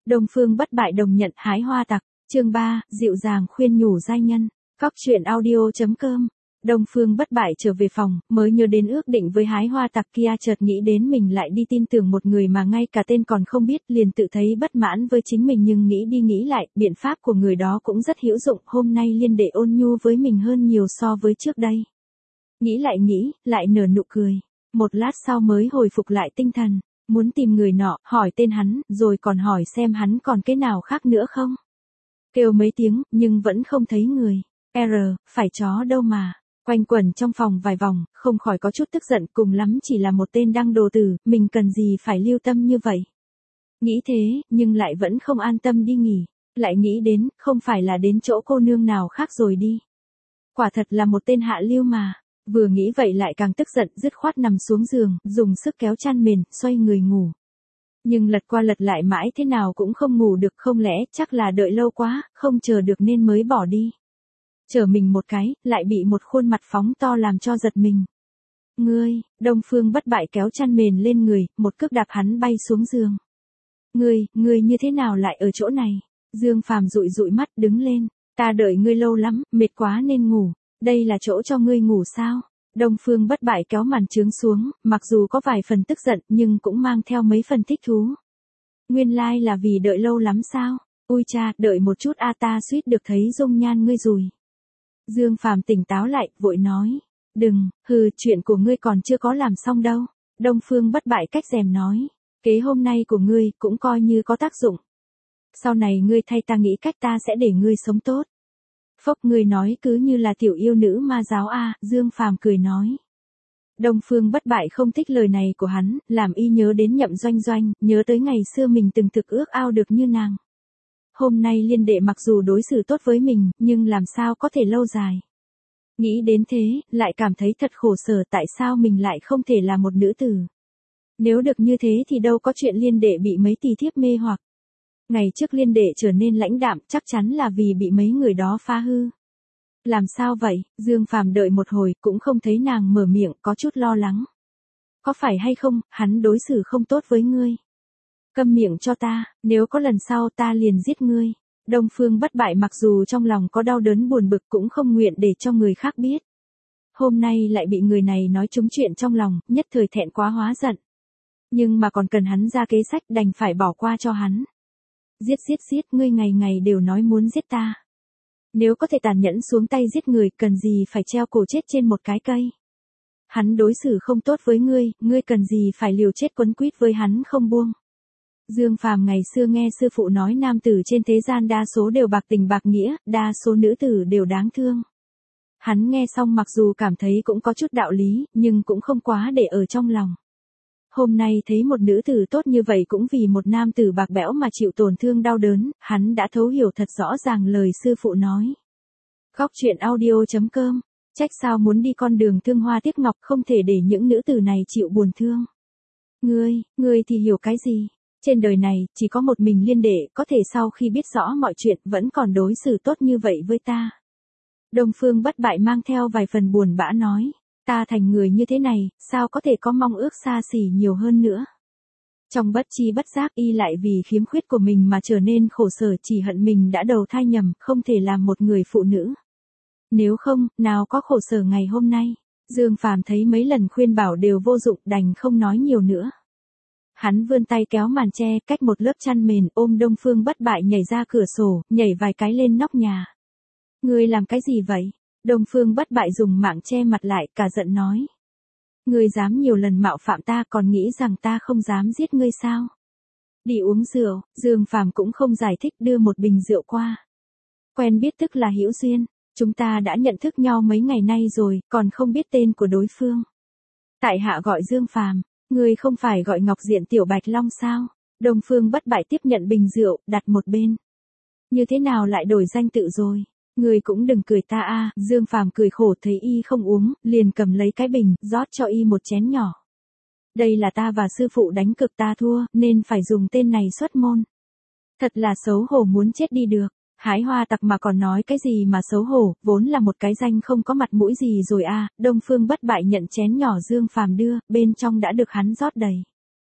Đông Phương Bất Bại đồng nhận hái hoa tặc, chương 3, dịu dàng khuyên nhủ giai nhân. Cóc truyện audio.com. Đông Phương Bất Bại trở về phòng, mới nhớ đến ước định với hái hoa tặc kia, chợt nghĩ đến mình lại đi tin tưởng một người mà ngay cả tên còn không biết, liền tự thấy bất mãn với chính mình, nhưng nghĩ đi nghĩ lại, biện pháp của người đó cũng rất hữu dụng, hôm nay Liên Đệ ôn nhu với mình hơn nhiều so với trước đây. Nghĩ, lại nở nụ cười. Một lát sau mới hồi phục lại tinh thần, muốn tìm người nọ, hỏi tên hắn, rồi còn hỏi xem hắn còn cái nào khác nữa không. Kêu mấy tiếng, nhưng vẫn không thấy người. Phải chó đâu mà. Quanh quẩn trong phòng vài vòng, không khỏi có chút tức giận, cùng lắm chỉ là một tên đăng đồ tử, mình cần gì phải lưu tâm như vậy. Nghĩ thế, nhưng lại vẫn không an tâm đi nghỉ. Lại nghĩ đến, không phải là đến chỗ cô nương nào khác rồi đi. Quả thật là một tên hạ lưu mà. Vừa nghĩ vậy lại càng tức giận, dứt khoát nằm xuống giường, dùng sức kéo chăn mền, xoay người ngủ. Nhưng lật qua lật lại mãi thế nào cũng không ngủ được, không lẽ chắc là đợi lâu quá, không chờ được nên mới bỏ đi. Chờ mình một cái, lại bị một khuôn mặt phóng to làm cho giật mình. Ngươi, Đông Phương Bất Bại kéo chăn mền lên người, một cước đạp hắn bay xuống giường. Ngươi như thế nào lại ở chỗ này? Dương Phàm dụi mắt đứng lên, ta đợi ngươi lâu lắm, mệt quá nên ngủ. Đây là chỗ cho ngươi ngủ sao? Đông Phương Bất Bại kéo màn trướng xuống, mặc dù có vài phần tức giận nhưng cũng mang theo mấy phần thích thú. Nguyên lai là vì đợi lâu lắm sao? Ui cha, đợi một chút ta suýt được thấy dung nhan ngươi rồi. Dương Phàm tỉnh táo lại, vội nói. Đừng, chuyện của ngươi còn chưa có làm xong đâu. Đông Phương Bất Bại cách rèm nói. Kế hôm nay của ngươi cũng coi như có tác dụng. Sau này ngươi thay ta nghĩ cách, ta sẽ để ngươi sống tốt. Phốc, ngươi nói cứ như là tiểu yêu nữ ma giáo a. Dương Phàm cười nói. Đông Phương Bất Bại không thích lời này của hắn, làm y nhớ đến Nhậm Doanh Doanh, nhớ tới ngày xưa mình từng thực ước ao được như nàng. Hôm nay Liên Đệ mặc dù đối xử tốt với mình, nhưng làm sao có thể lâu dài. Nghĩ đến thế, lại cảm thấy thật khổ sở, tại sao mình lại không thể là một nữ tử. Nếu được như thế thì đâu có chuyện Liên Đệ bị mấy tỳ thiếp mê hoặc. Ngày trước Liên Đệ trở nên lãnh đạm, chắc chắn là vì bị mấy người đó phá hư. Làm sao vậy? Dương Phàm đợi một hồi, cũng không thấy nàng mở miệng, có chút lo lắng. Có phải hay không, hắn đối xử không tốt với ngươi? Câm miệng cho ta, nếu có lần sau ta liền giết ngươi. Đông Phương Bất Bại mặc dù trong lòng có đau đớn buồn bực cũng không nguyện để cho người khác biết. Hôm nay lại bị người này nói trúng chuyện trong lòng, nhất thời thẹn quá hóa giận. Nhưng mà còn cần hắn ra kế sách, đành phải bỏ qua cho hắn. Giết, ngươi ngày ngày đều nói muốn giết ta. Nếu có thể tàn nhẫn xuống tay giết người, cần gì phải treo cổ chết trên một cái cây. Hắn đối xử không tốt với ngươi cần gì phải liều chết quấn quýt với hắn không buông. Dương Phàm ngày xưa nghe sư phụ nói nam tử trên thế gian đa số đều bạc tình bạc nghĩa, đa số nữ tử đều đáng thương. Hắn nghe xong mặc dù cảm thấy cũng có chút đạo lý, nhưng cũng không quá để ở trong lòng. Hôm nay thấy một nữ tử tốt như vậy cũng vì một nam tử bạc bẽo mà chịu tổn thương đau đớn, hắn đã thấu hiểu thật rõ ràng lời sư phụ nói. Cóc truyện audio.com. Trách sao muốn đi con đường thương hoa tiếc ngọc, không thể để những nữ tử này chịu buồn thương. Ngươi thì hiểu cái gì? Trên đời này, chỉ có một mình Liên Đệ có thể sau khi biết rõ mọi chuyện vẫn còn đối xử tốt như vậy với ta. Đông Phương Bất Bại mang theo vài phần buồn bã nói. Ta thành người như thế này, sao có thể có mong ước xa xỉ nhiều hơn nữa. Trong bất chi bất giác y lại vì khiếm khuyết của mình mà trở nên khổ sở, chỉ hận mình đã đầu thai nhầm, không thể làm một người phụ nữ. Nếu không, nào có khổ sở ngày hôm nay. Dương Phàm thấy mấy lần khuyên bảo đều vô dụng, đành không nói nhiều nữa. Hắn vươn tay kéo màn che, cách một lớp chăn mền, ôm Đông Phương Bất Bại nhảy ra cửa sổ, nhảy vài cái lên nóc nhà. Ngươi làm cái gì vậy? Đông Phương Bất Bại dùng mạng che mặt lại, cả giận nói. Ngươi dám nhiều lần mạo phạm ta, còn nghĩ rằng ta không dám giết ngươi sao? Đi uống rượu. Dương Phàm cũng không giải thích, đưa một bình rượu qua. Quen biết tức là hữu duyên, chúng ta đã nhận thức nhau mấy ngày nay rồi, còn không biết tên của đối phương. Tại hạ gọi Dương Phàm. Ngươi không phải gọi Ngọc Diện Tiểu Bạch Long sao? Đông Phương Bất Bại tiếp nhận bình rượu, đặt một bên. Như thế nào lại đổi danh tự rồi? Ngươi cũng đừng cười ta a. Dương Phàm cười khổ thấy y không uống, liền cầm lấy cái bình, rót cho y một chén nhỏ. Đây là ta và sư phụ đánh cực ta thua, nên phải dùng tên này xuất môn. Thật là xấu hổ muốn chết đi được. Hái hoa tặc mà còn nói cái gì mà xấu hổ, vốn là một cái danh không có mặt mũi gì rồi a. Đông Phương Bất Bại nhận chén nhỏ Dương Phàm đưa, bên trong đã được hắn rót đầy.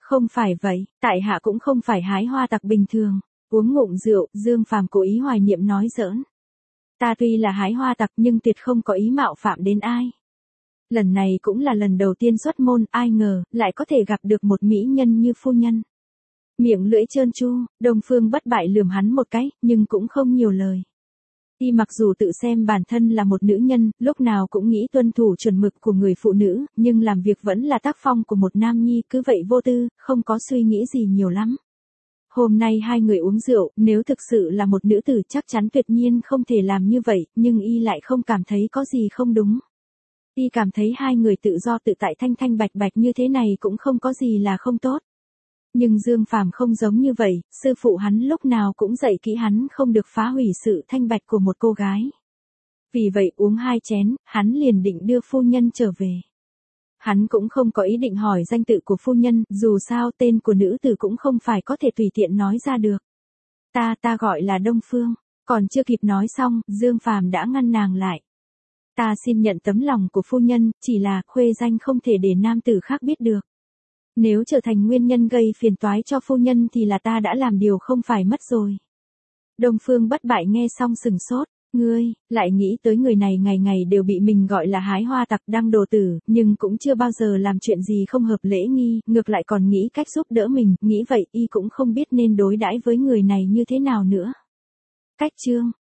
Không phải vậy, tại hạ cũng không phải hái hoa tặc bình thường. Uống ngụm rượu, Dương Phàm cố ý hoài niệm nói giỡn. Ta tuy là hái hoa tặc nhưng tuyệt không có ý mạo phạm đến ai. Lần này cũng là lần đầu tiên xuất môn, ai ngờ, lại có thể gặp được một mỹ nhân như phu nhân. Miệng lưỡi trơn tru, Đông Phương Bất Bại lườm hắn một cái, nhưng cũng không nhiều lời. Y mặc dù tự xem bản thân là một nữ nhân, lúc nào cũng nghĩ tuân thủ chuẩn mực của người phụ nữ, nhưng làm việc vẫn là tác phong của một nam nhi, cứ vậy vô tư, không có suy nghĩ gì nhiều lắm. Hôm nay hai người uống rượu, nếu thực sự là một nữ tử chắc chắn tuyệt nhiên không thể làm như vậy, nhưng y lại không cảm thấy có gì không đúng. Y cảm thấy hai người tự do tự tại thanh thanh bạch bạch như thế này cũng không có gì là không tốt. Nhưng Dương Phàm không giống như vậy, sư phụ hắn lúc nào cũng dạy kỹ hắn không được phá hủy sự thanh bạch của một cô gái. Vì vậy uống 2 chén, hắn liền định đưa phu nhân trở về. Hắn cũng không có ý định hỏi danh tự của phu nhân, dù sao tên của nữ tử cũng không phải có thể tùy tiện nói ra được. Ta gọi là Đông Phương, còn chưa kịp nói xong, Dương Phàm đã ngăn nàng lại. Ta xin nhận tấm lòng của phu nhân, chỉ là khuê danh không thể để nam tử khác biết được. Nếu trở thành nguyên nhân gây phiền toái cho phu nhân thì là ta đã làm điều không phải mất rồi. Đông Phương Bất Bại nghe xong sừng sốt, ngươi, lại nghĩ tới người này ngày ngày đều bị mình gọi là hái hoa tặc đăng đồ tử, nhưng cũng chưa bao giờ làm chuyện gì không hợp lễ nghi, ngược lại còn nghĩ cách giúp đỡ mình, nghĩ vậy y cũng không biết nên đối đãi với người này như thế nào nữa. Cách chương